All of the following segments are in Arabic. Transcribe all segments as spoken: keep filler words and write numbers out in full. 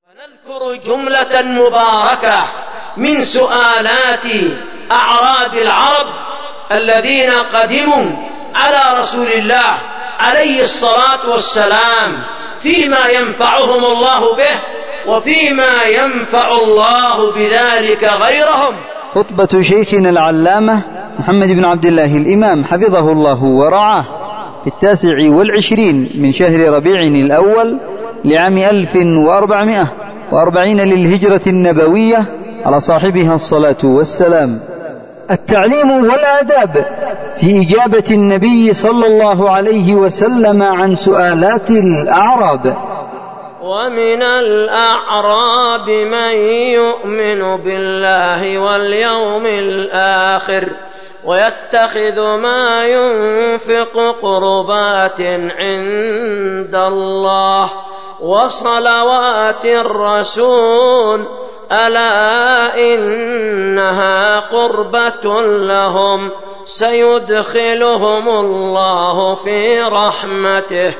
نذكر جملة مباركة من سؤالات أعراب العرب الذين قدموا على رسول الله عليه الصلاة والسلام فيما ينفعهم الله به وفيما ينفع الله بذلك غيرهم. خطبة شيخنا العلامة محمد بن عبد الله الإمام حفظه الله ورعاه في التاسع والعشرين من شهر ربيع الأول لعام ألف وأربعمائة وأربعين للهجرة النبوية على صاحبها الصلاة والسلام. التعليم والآداب في إجابة النبي صلى الله عليه وسلم عن سؤالات الأعراب. ومن الأعراب من يؤمن بالله واليوم الآخر ويتخذ ما ينفق قربات عند الله وصلوات الرسول ألا إنها قربة لهم سيدخلهم الله في رحمته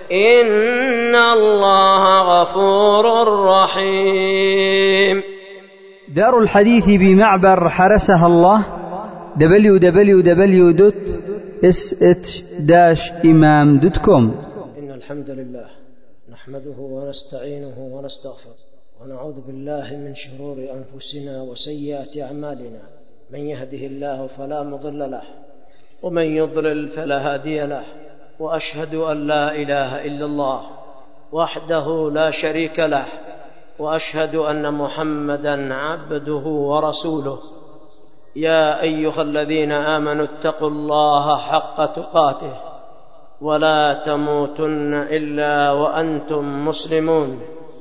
إن الله غفور رحيم. دار الحديث بمعبر حرسها الله دبليو دبليو دبليو دوت اس اتش داش إمام دوت كوم. إن الحمد لله نحمده ونستعينه ونستغفره ونعوذ بالله من شرور أنفسنا وسيئات أعمالنا من يهده الله فلا مضل له ومن يضلل فلا هادي له وأشهد أن لا إله إلا الله وحده لا شريك له وأشهد أن محمدًا عبده ورسوله. يا أيها الذين آمنوا اتقوا الله حق تقاته ولا تموتن إلا وأنتم مسلمون.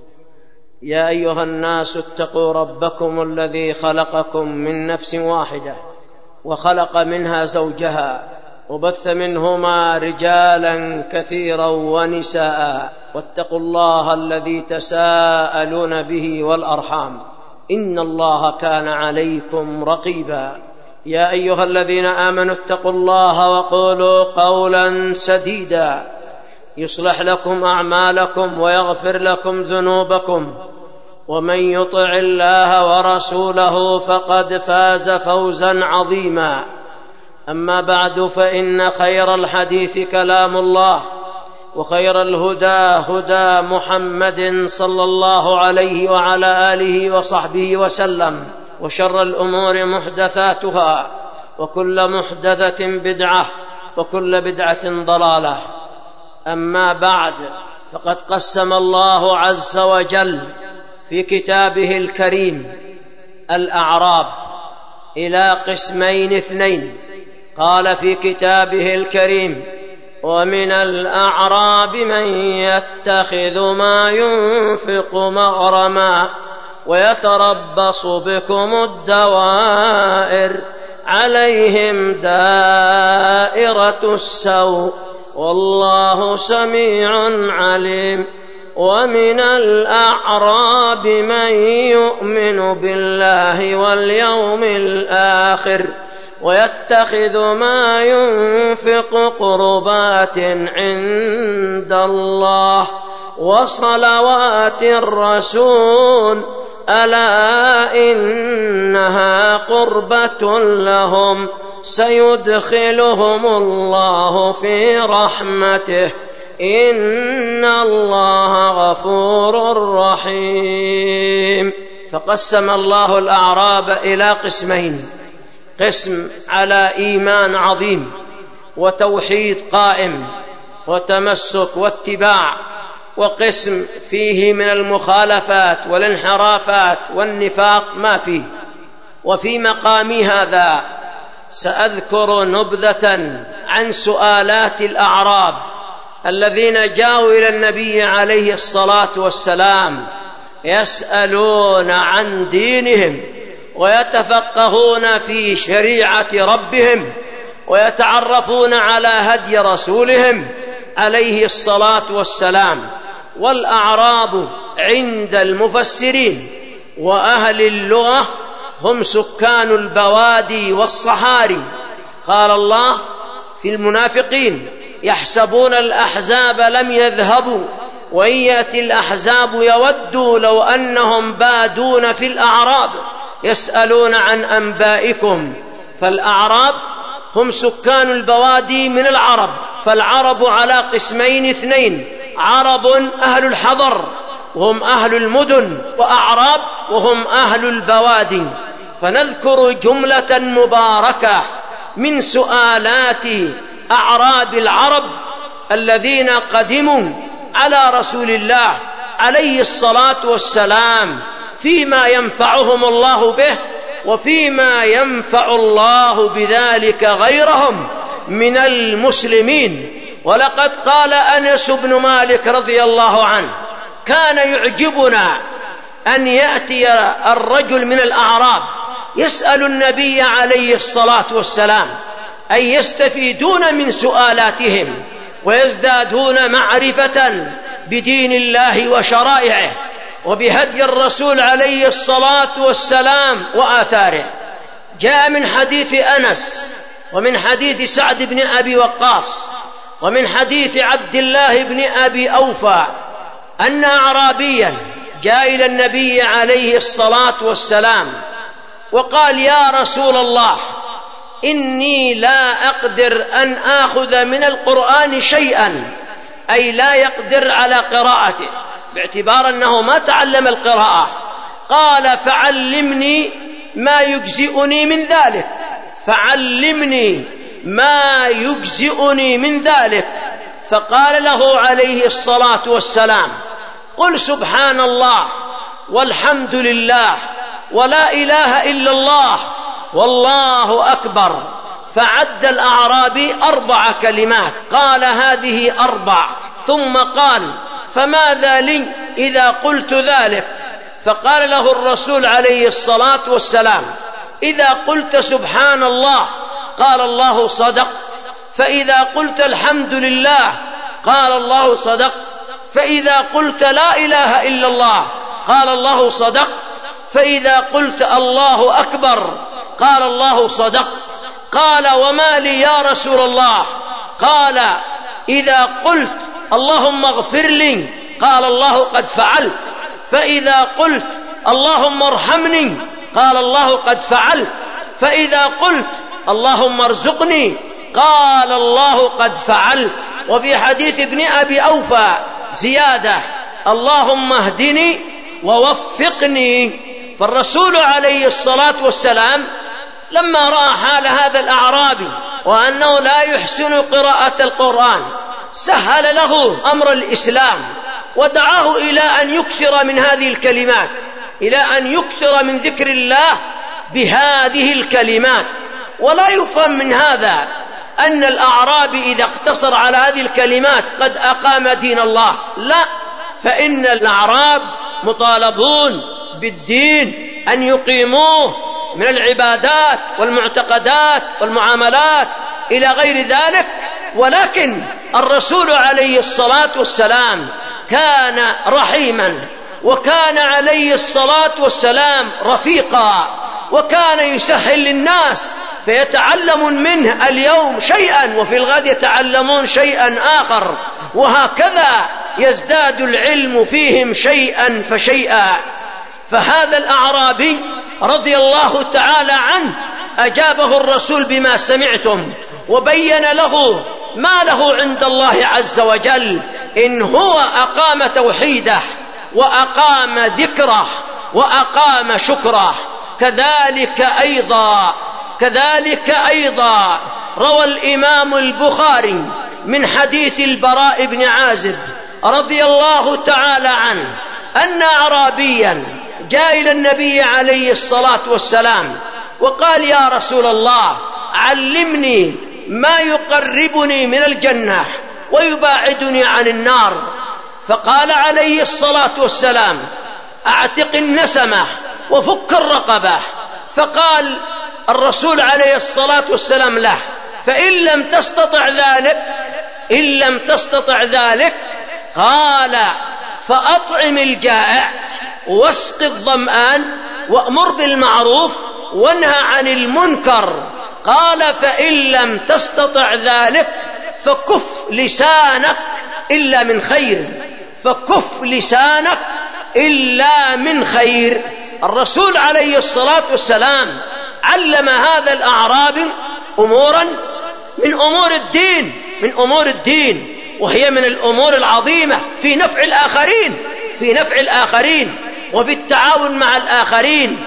يا أيها الناس اتقوا ربكم الذي خلقكم من نفس واحدة وخلق منها زوجها وبث منهما رجالا كثيرا ونساء واتقوا الله الذي تساءلون به والأرحام إن الله كان عليكم رقيبا. يا أيها الذين آمنوا اتقوا الله وقولوا قولا سديدا يصلح لكم أعمالكم ويغفر لكم ذنوبكم ومن يطع الله ورسوله فقد فاز فوزا عظيما. أما بعد فإن خير الحديث كلام الله وخير الهدى هدى محمد صلى الله عليه وعلى آله وصحبه وسلم وشر الأمور محدثاتها وكل محدثة بدعة وكل بدعة ضلالة. أما بعد فقد قسم الله عز وجل في كتابه الكريم الأعراب إلى قسمين اثنين. قال في كتابه الكريم ومن الأعراب من يتخذ ما ينفق مغرما ويتربص بكم الدوائر عليهم دائرة السوء والله سميع عليم. ومن الأعراب من يؤمن بالله واليوم الآخر ويتخذ ما ينفق قربات عند الله وصلوات الرسول ألا إنها قربة لهم سيدخلهم الله في رحمته إن الله غفور رحيم. فقسم الله الأعراب إلى قسمين: قسم على إيمان عظيم وتوحيد قائم وتمسك واتباع، وقسم فيه من المخالفات والانحرافات والنفاق ما فيه. وفي مقام هذا سأذكر نبذة عن سؤالات الأعراب الذين جاءوا إلى النبي عليه الصلاة والسلام يسألون عن دينهم ويتفقهون في شريعة ربهم ويتعرفون على هدي رسولهم عليه الصلاة والسلام. والأعراب عند المفسرين وأهل اللغة هم سكان البوادي والصحاري. قال الله في المنافقين: يحسبون الأحزاب لم يذهبوا وإن يأتي الأحزاب يودوا لو أنهم بادون في الأعراب يسألون عن أنبائكم. فالأعراب هم سكان البوادي من العرب، فالعرب على قسمين اثنين: عرب أهل الحضر وهم أهل المدن، وأعراب وهم أهل البوادي. فنذكر جملة مباركة من سؤالات أعراب العرب الذين قدموا على رسول الله عليه الصلاة والسلام فيما ينفعهم الله به وفيما ينفع الله بذلك غيرهم من المسلمين. ولقد قال أنس بن مالك رضي الله عنه: كان يعجبنا أن يأتي الرجل من الأعراب يسأل النبي عليه الصلاة والسلام، أي يستفيدون من سؤالاتهم ويزدادون معرفة بدين الله وشرائعه وبهدي الرسول عليه الصلاة والسلام وآثاره. جاء من حديث أنس ومن حديث سعد بن أبي وقاص ومن حديث عبد الله بن أبي أوفى أن أعرابيا جاء إلى النبي عليه الصلاة والسلام وقال: يا رسول الله، إني لا أقدر أن آخذ من القرآن شيئا، أي لا يقدر على قراءته باعتبار أنه ما تعلم القراءة. قال: فعلمني ما يجزئني من ذلك، فعلمني ما يجزئني من ذلك. فقال له عليه الصلاة والسلام: قل سبحان الله والحمد لله ولا إله إلا الله والله أكبر. فعد الأعرابي أربع كلمات، قال: هذه أربع. ثم قال: فماذا لي إذا قلت ذلك؟ فقال له الرسول عليه الصلاة والسلام: إذا قلت سبحان الله قال الله صدقت، فإذا قلت الحمد لله قال الله صدقت، فإذا قلت لا إله إلا الله قال الله صدقت، فإذا قلت الله أكبر قال الله صدقت. قال: وما لي يا رسول الله؟ قال: إذا قلت اللهم اغفر لي قال الله قد فعلت، فإذا قلت اللهم ارحمني قال الله قد فعلت، فإذا قلت اللهم ارزقني قال الله قد فعلت. وفي حديث ابن أبي أوفى زيادة: اللهم اهدني ووفقني. فالرسول عليه الصلاة والسلام لما رأى حال هذا الأعرابي وأنه لا يحسن قراءة القرآن سهل له أمر الإسلام ودعاه إلى أن يكثر من هذه الكلمات، إلى أن يكثر من ذكر الله بهذه الكلمات. ولا يفهم من هذا أن الأعرابي إذا اقتصر على هذه الكلمات قد أقام دين الله، لا، فإن الأعراب مطالبون بالدين أن يقيموه من العبادات والمعتقدات والمعاملات إلى غير ذلك. ولكن الرسول عليه الصلاة والسلام كان رحيما، وكان عليه الصلاة والسلام رفيقا، وكان يسهل للناس فيتعلمون منه اليوم شيئا وفي الغد يتعلمون شيئا آخر، وهكذا يزداد العلم فيهم شيئا فشيئا. فهذا الأعرابي رضي الله تعالى عنه أجابه الرسول بما سمعتم وبين له ما له عند الله عز وجل إن هو أقام توحيده وأقام ذكره وأقام شكره. كذلك أيضا كذلك أيضا روى الإمام البخاري من حديث البراء بن عازب رضي الله تعالى عنه أن أعرابيا جاء إلى النبي عليه الصلاة والسلام وقال: يا رسول الله، علمني ما يقربني من الجنة ويباعدني عن النار. فقال عليه الصلاة والسلام: أعتق النسمة وفك الرقبة. فقال الرسول عليه الصلاة والسلام له: فإن لم تستطع ذلك إن لم تستطع ذلك قال: فأطعم الجائع واسق الظمآن وأمر بالمعروف وانهى عن المنكر. قال: فإن لم تستطع ذلك فكف لسانك إلا من خير. فكف لسانك إلا من خير. الرسول عليه الصلاة والسلام علم هذا الأعرابي أمورا من أمور الدين من أمور الدين وهي من الأمور العظيمة في نفع الآخرين في نفع الآخرين وبالتعاون مع الآخرين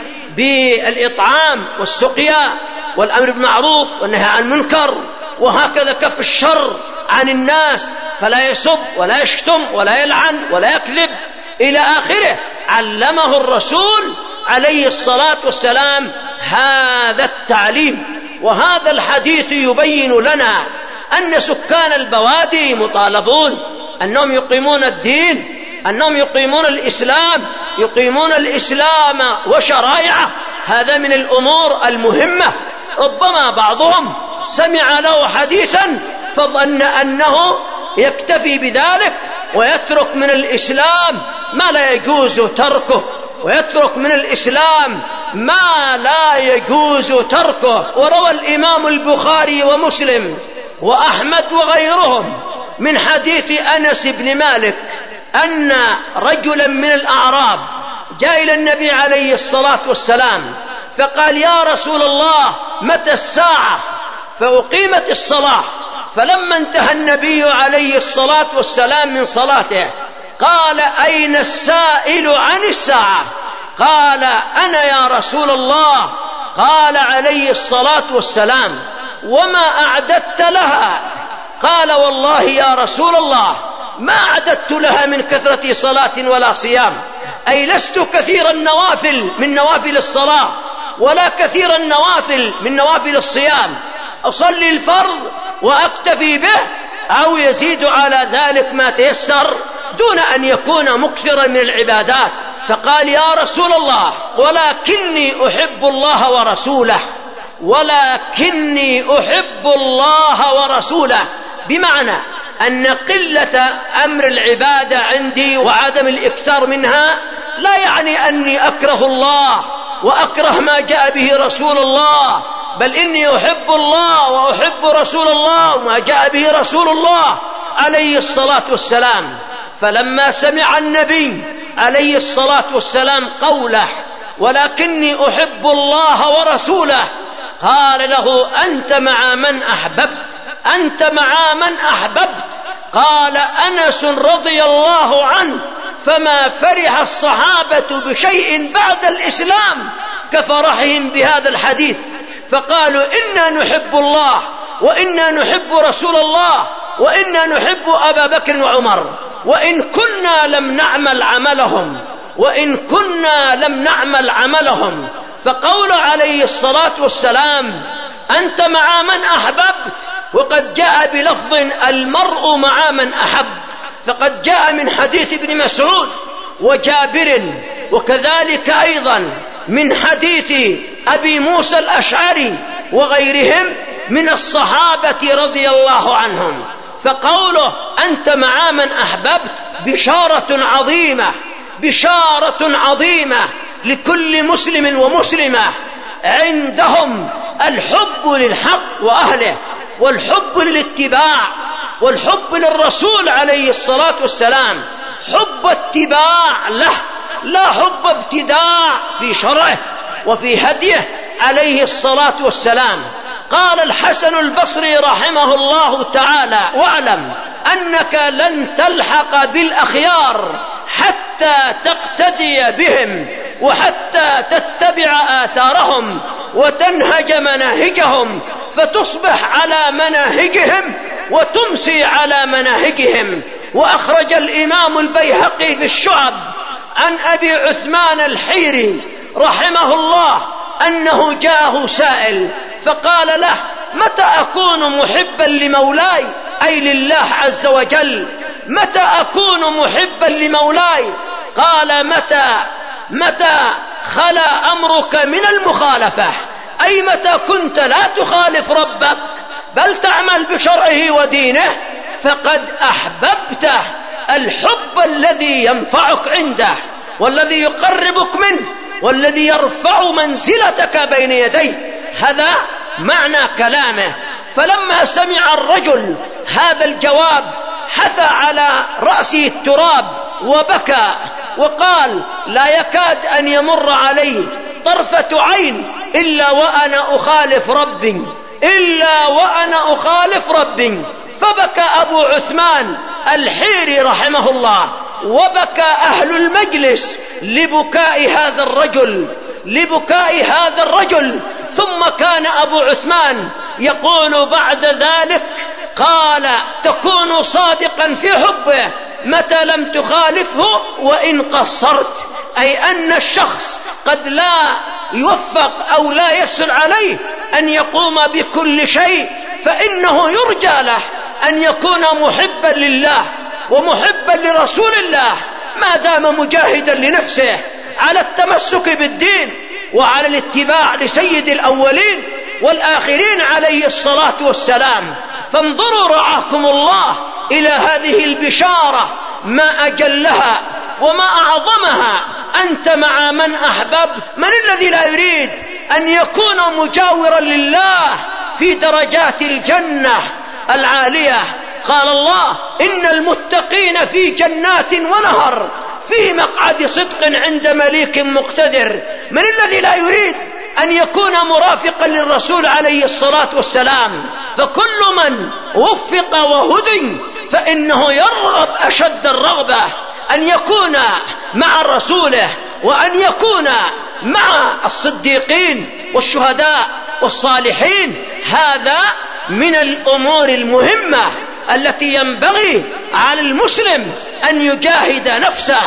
بالإطعام والسقيا والأمر بالمعروف والنهي عن المنكر، وهكذا كف الشر عن الناس، فلا يسب ولا يشتم ولا يلعن ولا يكذب إلى آخره. علمه الرسول عليه الصلاة والسلام هذا التعليم. وهذا الحديث يبين لنا أن سكان البوادي مطالبون أنهم يقيمون الدين، أنهم يقيمون الإسلام يقيمون الإسلام وشرائعه. هذا من الأمور المهمة. ربما بعضهم سمع له حديثا فظن أنه يكتفي بذلك ويترك من الإسلام ما لا يجوز تركه ويترك من الإسلام ما لا يجوز تركه. وروى الإمام البخاري ومسلم وأحمد وغيرهم من حديث أنس بن مالك أن رجلا من الأعراب جاء إلى النبي عليه الصلاة والسلام فقال: يا رسول الله متى الساعة؟ فأقيمت الصلاة. فلما انتهى النبي عليه الصلاة والسلام من صلاته قال: أين السائل عن الساعة؟ قال: أنا يا رسول الله. قال عليه الصلاة والسلام: وما أعددت لها؟ قال: والله يا رسول الله ما أعددت لها من كثرة صلاة ولا صيام، أي لست كثير النوافل من نوافل الصلاة ولا كثير النوافل من نوافل الصيام، أصلي الفرض وأكتفي به أو يزيد على ذلك ما تيسر دون أن يكون مكثرا من العبادات. فقال: يا رسول الله ولكني أحب الله ورسوله ولكني أحب الله ورسوله بمعنى أن قلة أمر العبادة عندي وعدم الإكثار منها لا يعني أني أكره الله وأكره ما جاء به رسول الله، بل إني أحب الله وأحب رسول الله وما جاء به رسول الله عليه الصلاة والسلام. فلما سمع النبي عليه الصلاة والسلام قوله ولكني أحب الله ورسوله قال له: أنت مع من أحببت أنت مع من أحببت. قال أنس رضي الله عنه: فما فرح الصحابة بشيء بعد الإسلام كفرحهم بهذا الحديث، فقالوا: إنا نحب الله وإنا نحب رسول الله وإنا نحب أبا بكر وعمر، وإن كنا لم نعمل عملهم وإن كنا لم نعمل عملهم. فقول عليه الصلاة والسلام: أنت مع من أحببت، وقد جاء بلفظ المرء مع من أحب، فقد جاء من حديث ابن مسعود وجابر، وكذلك أيضا من حديث أبي موسى الأشعري وغيرهم من الصحابة رضي الله عنهم. فقوله أنت مع من أحببت بشارة عظيمة بشارة عظيمة لكل مسلم ومسلمة عندهم الحب للحق وأهله والحب للاتباع والحب للرسول عليه الصلاة والسلام، حب اتباع له لا حب ابتداع في شرعه وفي هديه عليه الصلاة والسلام. قال الحسن البصري رحمه الله تعالى: واعلم أنك لن تلحق بالأخيار حتى تقتدي بهم وحتى تتبع آثارهم وتنهج مناهجهم، فتصبح على مناهجهم وتمسي على مناهجهم. وأخرج الإمام البيهقي في الشعب عن أبي عثمان الحيري رحمه الله أنه جاءه سائل فقال له: متى أكون محبا لمولاي، أي لله عز وجل، متى أكون محبا لمولاي؟ قال: متى متى خلا أمرك من المخالفة، أي متى كنت لا تخالف ربك بل تعمل بشرعه ودينه، فقد أحببته الحب الذي ينفعك عنده والذي يقربك منه والذي يرفع منزلتك بين يديه. هذا معنى كلامه. فلما سمع الرجل هذا الجواب حثى على رأسه التراب وبكى وقال: لا يكاد أن يمر علي طرفة عين إلا وأنا أخالف ربي إلا وأنا أخالف ربي. فبكى أبو عثمان الحيري رحمه الله، وبكى أهل المجلس لبكاء هذا الرجل لبكاء هذا الرجل ثم كان أبو عثمان يقول بعد ذلك: قال: تكون صادقا في حبه متى لم تخالفه وإن قصرت، أي أن الشخص قد لا يوفق أو لا يسر عليه أن يقوم بكل شيء، فإنه يرجى له أن يكون محبا لله ومحبا لرسول الله ما دام مجاهدا لنفسه على التمسك بالدين وعلى الاتباع لسيد الأولين والآخرين عليه الصلاة والسلام. فانظروا رعاكم الله إلى هذه البشارة، ما أجلها وما أعظمها. أنت مع من أحببت. من الذي لا يريد أن يكون مجاورا لله في درجات الجنة العالية؟ قال الله: إن المتقين في جنات ونهر في مقعد صدق عند مليك مقتدر. من الذي لا يريد أن يكون مرافقا للرسول عليه الصلاة والسلام؟ فكل من وفق وهدي فإنه يرغب أشد الرغبة أن يكون مع رسوله وأن يكون مع الصديقين والشهداء والصالحين. هذا من الأمور المهمة التي ينبغي على المسلم أن يجاهد نفسه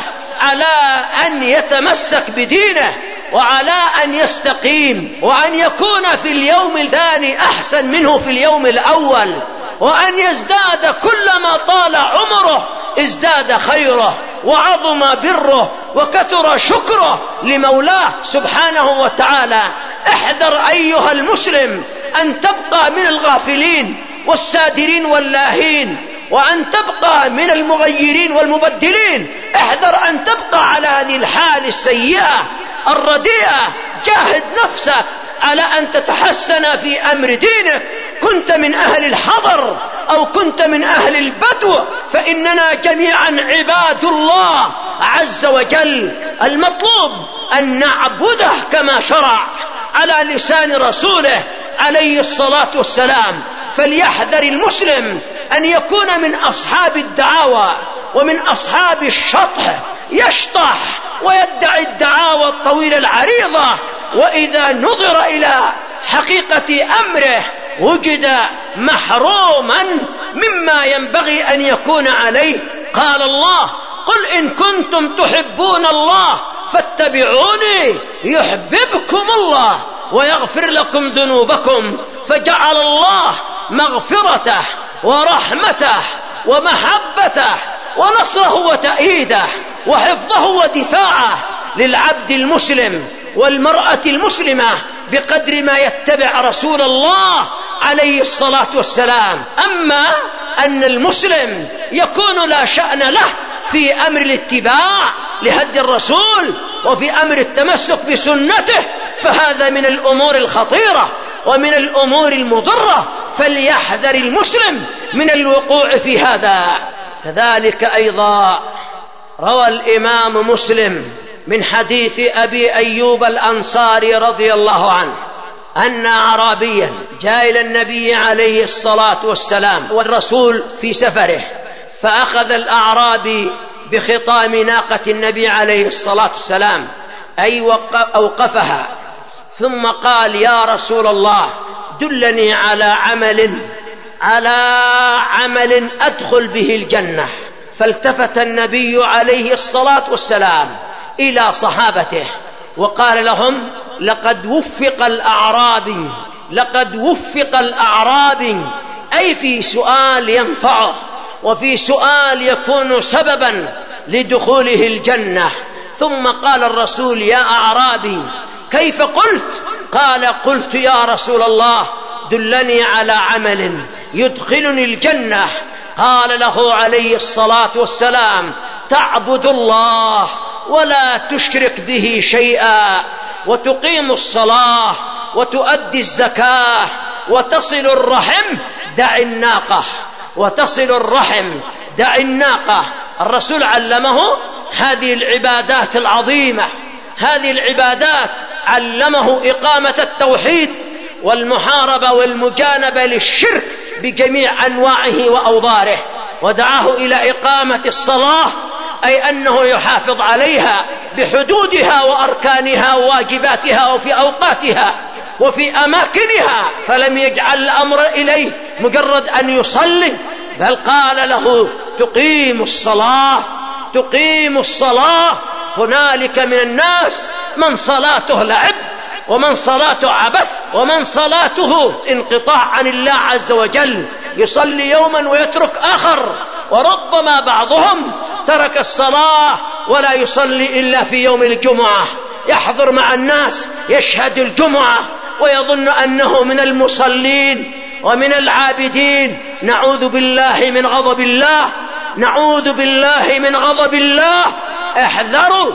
على أن يتمسك بدينه وعلى أن يستقيم، وأن يكون في اليوم الثاني أحسن منه في اليوم الأول، وأن يزداد كلما طال عمره ازداد خيره وعظم بره وكثر شكره لمولاه سبحانه وتعالى. احذر أيها المسلم أن تبقى من الغافلين والسادرين واللاهين، وأن تبقى من المغيرين والمبدلين. احذر أن تبقى على هذه الحال السيئة الرديئة. جاهد نفسك على أن تتحسن في أمر دينك. كنت من أهل الحضر أو كنت من أهل البدو، فإننا جميعا عباد الله عز وجل. المطلوب أن نعبده كما شرع على لسان رسوله عليه الصلاة والسلام. فليحذر المسلم أن يكون من أصحاب الدعاوى ومن أصحاب الشطح، يشطح ويدعي الدعاوى الطويلة العريضة، وإذا نظر إلى حقيقة أمره وجد محروما مما ينبغي أن يكون عليه. قال الله: قل إن كنتم تحبون الله فاتبعوني يحببكم الله ويغفر لكم ذنوبكم. فجعل الله مغفرته ورحمته ومحبته ونصره وتأييده وحفظه ودفاعه للعبد المسلم والمرأة المسلمة بقدر ما يتبع رسول الله عليه الصلاة والسلام. أما أن المسلم يكون لا شأن له في أمر الاتباع لهدي الرسول وفي أمر التمسك بسنته، فهذا من الأمور الخطيرة ومن الأمور المضرة. فليحذر المسلم من الوقوع في هذا. كذلك أيضا روى الإمام مسلم من حديث أبي أيوب الأنصاري رضي الله عنه أن أعرابيا جاء إلى النبي عليه الصلاة والسلام والرسول في سفره، فأخذ الأعرابي بخطام ناقة النبي عليه الصلاة والسلام، أي أوقفها، ثم قال: يا رسول الله دلني على عمل على عمل أدخل به الجنة. فالتفت النبي عليه الصلاة والسلام إلى صحابته وقال لهم: لقد وفق الأعرابي لقد وفق الأعرابي أي في سؤال ينفعه وفي سؤال يكون سببا لدخوله الجنة. ثم قال الرسول: يا أعرابي كيف قلت؟ قال: قلت يا رسول الله دلني على عمل يدخلني الجنة. قال له عليه الصلاة والسلام: تعبد الله ولا تشرك به شيئا، وتقيم الصلاة وتؤدي الزكاة وتصل الرحم دع الناقة وتصل الرحم دع الناقة الرسول علمه هذه العبادات العظيمة، هذه العبادات علمه إقامة التوحيد والمحاربة والمجانبة للشرك بجميع أنواعه وأوضاره، ودعاه إلى إقامة الصلاة، أي أنه يحافظ عليها بحدودها وأركانها وواجباتها وفي أوقاتها وفي أماكنها، فلم يجعل الأمر إليه مجرد أن يصلي، بل قال له تقيم الصلاة تقيم الصلاة. هنالك من الناس من صلاته لعب، ومن صلاته عبث، ومن صلاته انقطاع عن الله عز وجل، يصلي يوما ويترك آخر، وربما بعضهم ترك الصلاة ولا يصلي إلا في يوم الجمعة، يحضر مع الناس يشهد الجمعة ويظن أنه من المصلين ومن العابدين. نعوذ بالله من غضب الله، نعوذ بالله من غضب الله. احذروا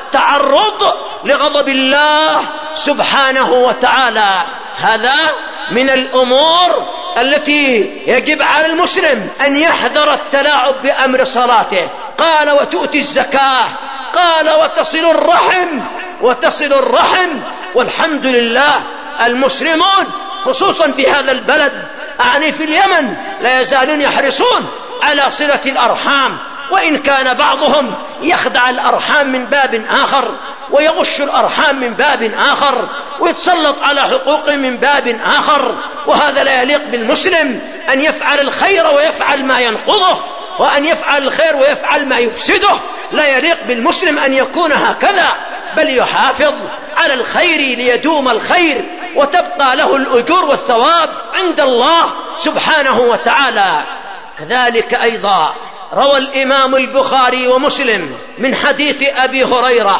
التعرض لغضب الله سبحانه وتعالى. هذا من الأمور التي يجب على المسلم أن يحذر التلاعب بأمر صلاته. قال وتؤتي الزكاة، قال وتصل الرحم، وتصل الرحم. والحمد لله المسلمون خصوصا في هذا البلد، أعني في اليمن، لا يزالون يحرصون على صلة الأرحام، وإن كان بعضهم يخدع الأرحام من باب آخر، ويغش الأرحام من باب آخر، ويتسلط على حقوق من باب آخر، وهذا لا يليق بالمسلم أن يفعل الخير ويفعل ما ينقضه، وأن يفعل الخير ويفعل ما يفسده. لا يليق بالمسلم أن يكون هكذا، بل يحافظ على الخير ليدوم الخير وتبقى له الأجور والثواب عند الله سبحانه وتعالى. كذلك أيضا روى الإمام البخاري ومسلم من حديث أبي هريرة،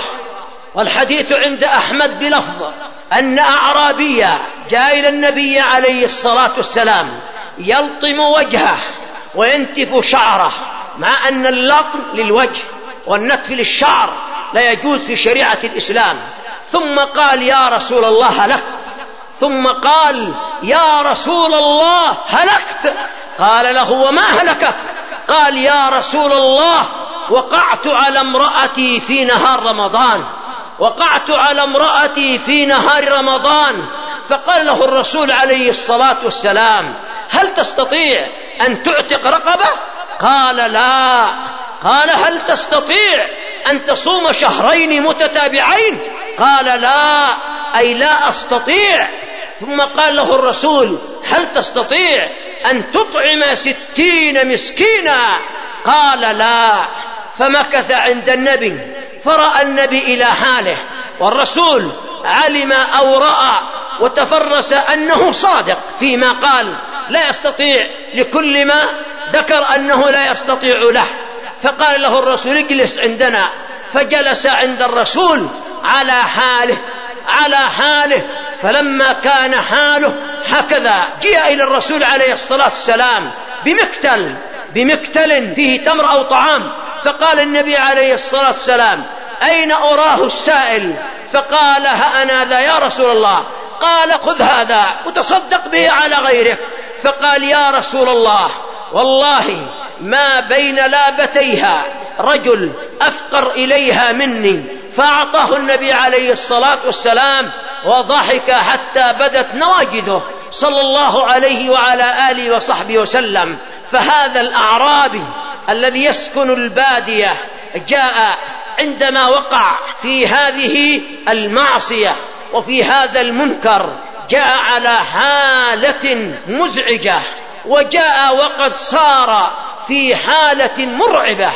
والحديث عند أحمد بلفظ أن أعرابيا جاء إلى النبي عليه الصلاة والسلام يلطم وجهه وينتف شعره، مع أن اللطم للوجه والنتف للشعر لا يجوز في شريعة الإسلام. ثم قال يا رسول الله هلكت، ثم قال يا رسول الله هلكت. قال له وما هلكك؟ قال يا رسول الله وقعت على امرأتي في نهار رمضان، وقعت على امرأتي في نهار رمضان. فقال له الرسول عليه الصلاة والسلام هل تستطيع أن تعتق رقبة؟ قال لا. قال هل تستطيع أن تصوم شهرين متتابعين؟ قال لا، أي لا أستطيع. ثم قال له الرسول هل تستطيع أن تطعم ستين مسكينا؟ قال لا. فمكث عند النبي، فرأى النبي إلى حاله، والرسول علم أو رأى وتفرس أنه صادق فيما قال، لا يستطيع لكل ما ذكر أنه لا يستطيع له. فقال له الرسول اجلس عندنا، فجلس عند الرسول على حاله على حاله. فلما كان حاله هكذا جاء إلى الرسول عليه الصلاة والسلام بمكتل بمكتل فيه تمر أو طعام، فقال النبي عليه الصلاة والسلام أين أراه السائل؟ فقال ها أنا ذا يا رسول الله. قال خذ هذا وتصدق به على غيرك. فقال يا رسول الله والله ما بين لابتيها رجل أفقر إليها مني. فأعطاه النبي عليه الصلاة والسلام وضحك حتى بدت نواجذه صلى الله عليه وعلى آله وصحبه وسلم. فهذا الأعرابي الذي يسكن البادية جاء عندما وقع في هذه المعصية وفي هذا المنكر، جاء على حالة مزعجة، وجاء وقد صار في حالة مرعبة،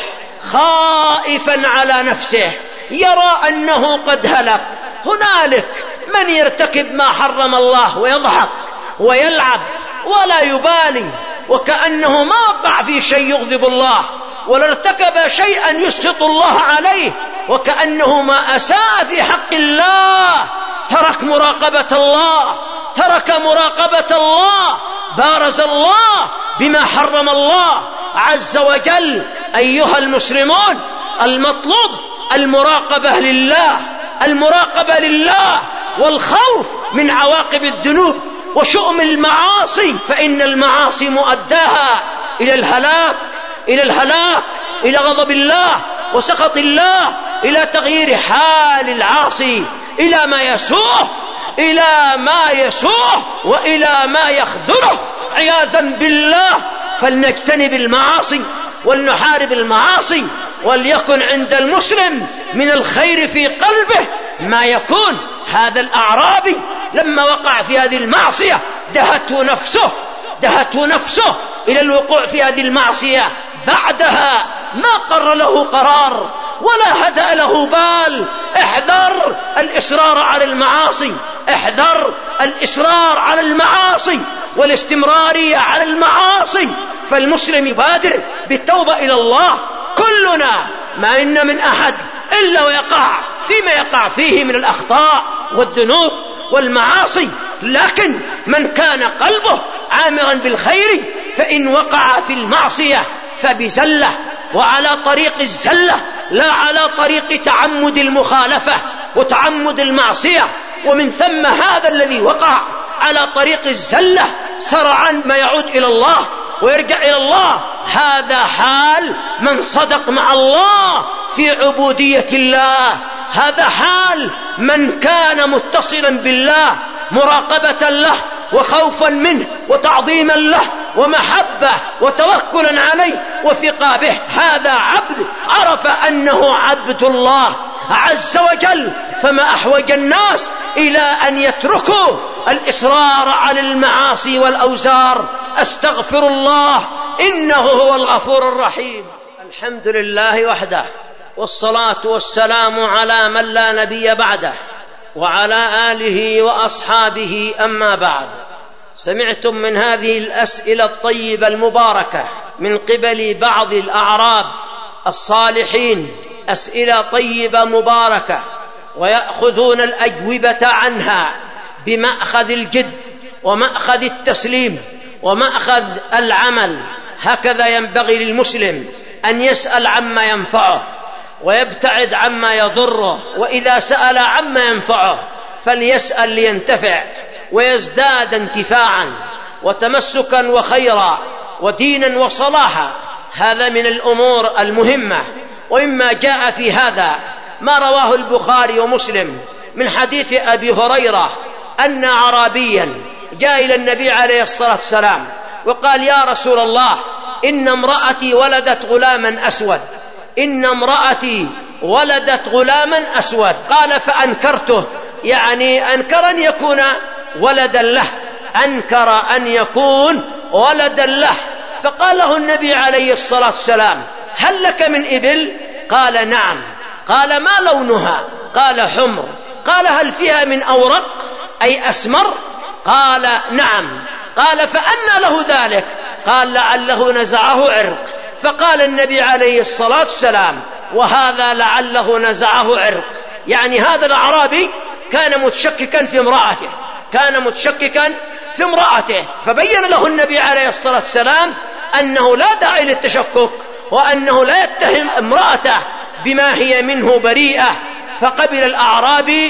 خائفا على نفسه، يرى أنه قد هلك. هنالك من يرتكب ما حرم الله ويضحك ويلعب ولا يبالي، وكأنه ما وقع في شيء يغضب الله، ولا ارتكب شيئا يسخط الله عليه، وكأنه ما أساء في حق الله، ترك مراقبة الله ترك مراقبة الله بارز الله بما حرم الله عز وجل. أيها المسلمون، المطلوب المراقبة لله المراقبة لله والخوف من عواقب الذنوب وشؤم المعاصي، فإن المعاصي مؤداها إلى الهلاك إلى الهلاك إلى غضب الله وسخط الله، إلى تغيير حال العاصي إلى ما يسوءه إلى ما يسوءه وإلى ما يخذله عياذا بالله. فلنجتنب المعاصي ولنحارب المعاصي، وليكن عند المسلم من الخير في قلبه ما يكون. هذا الأعرابي لما وقع في هذه المعصية دهته نفسه دهته نفسه إلى الوقوع في هذه المعصية، بعدها ما قر له قرار ولا هدأ له بال. احذر الإصرار على المعاصي، احذر الإصرار على المعاصي والاستمرارية على المعاصي. فالمسلم يبادر بالتوبة إلى الله. كلنا ما إن من أحد إلا ويقع فيما يقع فيه من الأخطاء والذنوب والمعاصي، لكن من كان قلبه عامرا بالخير فإن وقع في المعصية فبزلة، وعلى طريق الزلة لا على طريق تعمد المخالفة وتعمد المعصية. ومن ثم هذا الذي وقع على طريق الزلة سرعا ما يعود إلى الله ويرجع إلى الله. هذا حال من صدق مع الله في عبودية الله، هذا حال من كان متصلا بالله مراقبة له وخوفا منه وتعظيما له ومحبة وتوكلا عليه وثقة به. هذا عبد عرف أنه عبد الله عز وجل، فما أحوج الناس إلى أن يتركوا الإصرار على المعاصي والأوزار. أستغفر الله إنه هو الغفور الرحيم. الحمد لله وحده، والصلاة والسلام على من لا نبي بعده وعلى آله وأصحابه. أما بعد، سمعتم من هذه الأسئلة الطيبة المباركة من قبل بعض الأعراب الصالحين، أسئلة طيبة مباركة، ويأخذون الأجوبة عنها بمأخذ الجد ومأخذ التسليم ومأخذ العمل. هكذا ينبغي للمسلم أن يسأل عما ينفعه ويبتعد عما يضره، وإذا سأل عما ينفعه فليسأل لينتفع ويزداد انتفاعا وتمسكا وخيرا ودينا وصلاحا. هذا من الأمور المهمة. وإما جاء في هذا ما رواه البخاري ومسلم من حديث أبي هريرة أن أعرابيا جاء إلى النبي عليه الصلاة والسلام وقال: يا رسول الله، إن امرأتي ولدت غلاما أسود إن امرأتي ولدت غلاما أسود قال: فأنكرته، يعني أنكر أن يكون ولدا له، أنكر أن يكون ولدا له. فقال له النبي عليه الصلاة والسلام: هل لك من إبل؟ قال: نعم. قال: ما لونها؟ قال: حمر. قال: هل فيها من أورق أي أسمر؟ قال: نعم. قال: فأنى له ذلك؟ قال: لعله نزعه عرق. فقال النبي عليه الصلاة والسلام: وهذا لعله نزعه عرق، يعني هذا الأعرابي كان متشككا في امرأته كان متشككا في امرأته فبين له النبي عليه الصلاة والسلام أنه لا داعي للتشكك، وأنه لا يتهم امرأته بما هي منه بريئة. فقبل الأعرابي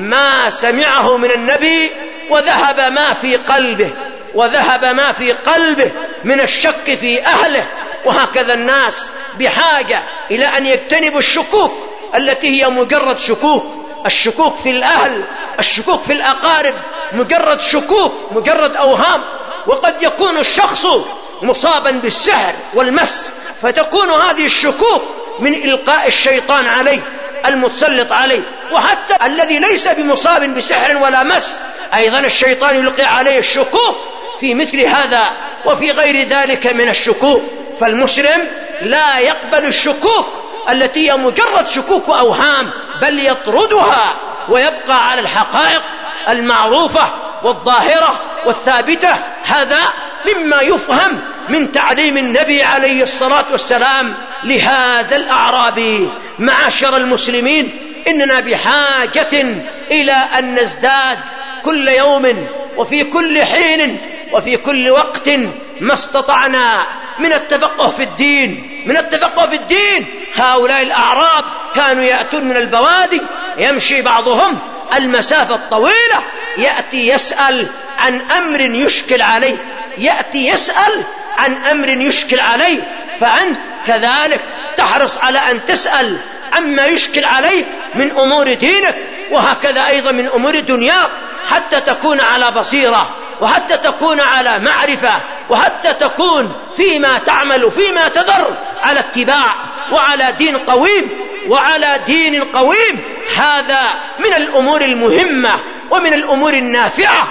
ما سمعه من النبي، وذهب ما في قلبه وذهب ما في قلبه من الشك في أهله. وهكذا الناس بحاجة إلى أن يجتنبوا الشكوك التي هي مجرد شكوك، الشكوك في الأهل، الشكوك في الأقارب، مجرد شكوك، مجرد أوهام. وقد يكون الشخص مصابا بالسحر والمس، فتكون هذه الشكوك من إلقاء الشيطان عليه المتسلط عليه. وحتى الذي ليس بمصاب بسحر ولا مس أيضا الشيطان يلقي عليه الشكوك في مثل هذا وفي غير ذلك من الشكوك. فالمسلم لا يقبل الشكوك التي هي مجرد شكوك وأوهام، بل يطردها ويبقى على الحقائق المعروفة والظاهرة والثابتة. هذا مما يفهم من تعليم النبي عليه الصلاة والسلام لهذا الأعرابي. معاشر المسلمين، إننا بحاجة إلى أن نزداد كل يوم وفي كل حين وفي كل وقت ما استطعنا من التفقه في الدين من التفقه في الدين. هؤلاء الأعراب كانوا يأتون من البوادي، يمشي بعضهم المسافة الطويلة، يأتي يسأل عن أمر يشكل عليه يأتي يسأل عن أمر يشكل عليه فأنت كذلك تحرص على أن تسأل عما يشكل عليك من أمور دينك، وهكذا أيضا من أمور دنياك، حتى تكون على بصيرة، وحتى تكون على معرفة، وحتى تكون فيما تعمل فيما تذر على اتباع وعلى دين قويم وعلى دين قويم. هذا من الأمور المهمة ومن الأمور النافعة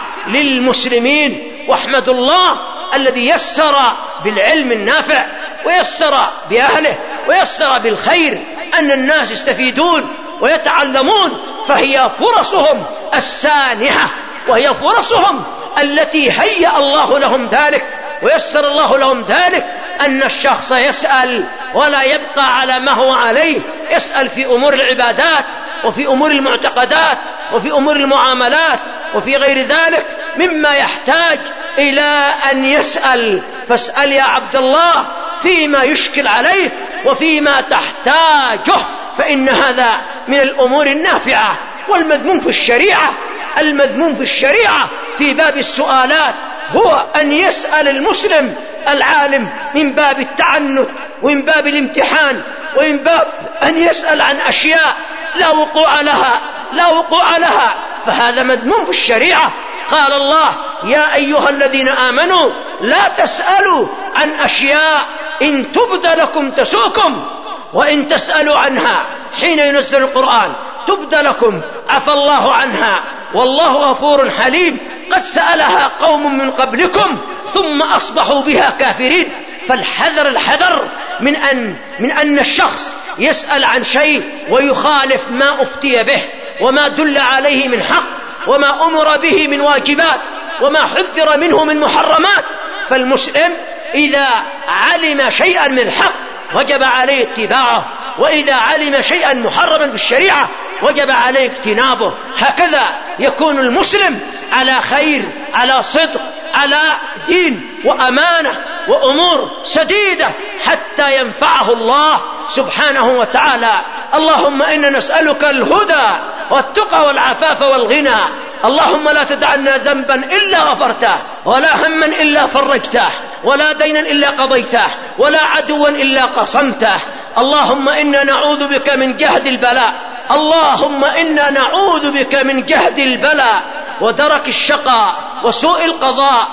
للمسلمين. واحمد الله الذي يسر بالعلم النافع ويسر بأهله ويسر بالخير أن الناس يستفيدون ويتعلمون، فهي فرصهم السانحة، وهي فرصهم التي هيأ الله لهم ذلك ويسر الله لهم ذلك، أن الشخص يسأل ولا يبقى على ما هو عليه، يسأل في أمور العبادات وفي أمور المعتقدات وفي أمور المعاملات وفي غير ذلك مما يحتاج إلى أن يسأل. فاسأل يا عبد الله فيما يشكل عليه وفيما تحتاجه، فإن هذا من الأمور النافعة. والمذموم في الشريعة، المذموم في الشريعة في باب السؤالات هو أن يسأل المسلم العالم من باب التعنت ومن باب الامتحان ومن باب أن يسأل عن أشياء لا وقوع لها لا وقوع لها فهذا مذموم في الشريعة. قال الله: يا أيها الذين آمنوا لا تسألوا عن أشياء إن تبد لكم تسؤكم، وإن تسألوا عنها حين ينزل القرآن تبد لكم عفى الله عنها والله غفور حليم. قد سألها قوم من قبلكم ثم أصبحوا بها كافرين. فالحذر الحذر من أن, من أن الشخص يسأل عن شيء ويخالف ما أفتي به وما دل عليه من حق وما أمر به من واجبات وما حذر منه من محرمات. فالمسلم إذا علم شيئا من الحق وجب عليه اتباعه، وإذا علم شيئا محرما في الشريعة وجب عليه اجتنابه. هكذا يكون المسلم على خير، على صدق، على دين وأمانة وأمور سديدة حتى ينفعه الله سبحانه وتعالى. اللهم إنا نسألك الهدى والتقى والعفاف والغنى. اللهم لا تدعنا ذنبا إلا غفرته، ولا هما إلا فرجته، ولا دينا إلا قضيته، ولا عدوا إلا قصمته. اللهم إنا نعوذ بك من جهد البلاء، اللهم إنا نعوذ بك من جهد البلاء ودرك الشقاء وسوء القضاء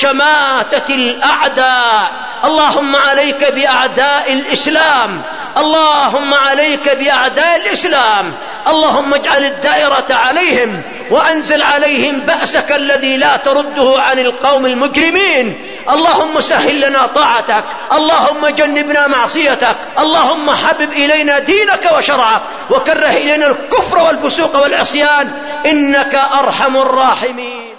وشماتة الأعداء. اللهم عليك بأعداء الإسلام، اللهم عليك بأعداء الإسلام. اللهم اجعل الدائرة عليهم وأنزل عليهم بأسك الذي لا ترده عن القوم المجرمين. اللهم سهل لنا طاعتك، اللهم جنبنا معصيتك، اللهم حبب إلينا دينك وشرعك وكره إلينا الكفر والفسوق والعصيان، إنك أرحم الراحمين.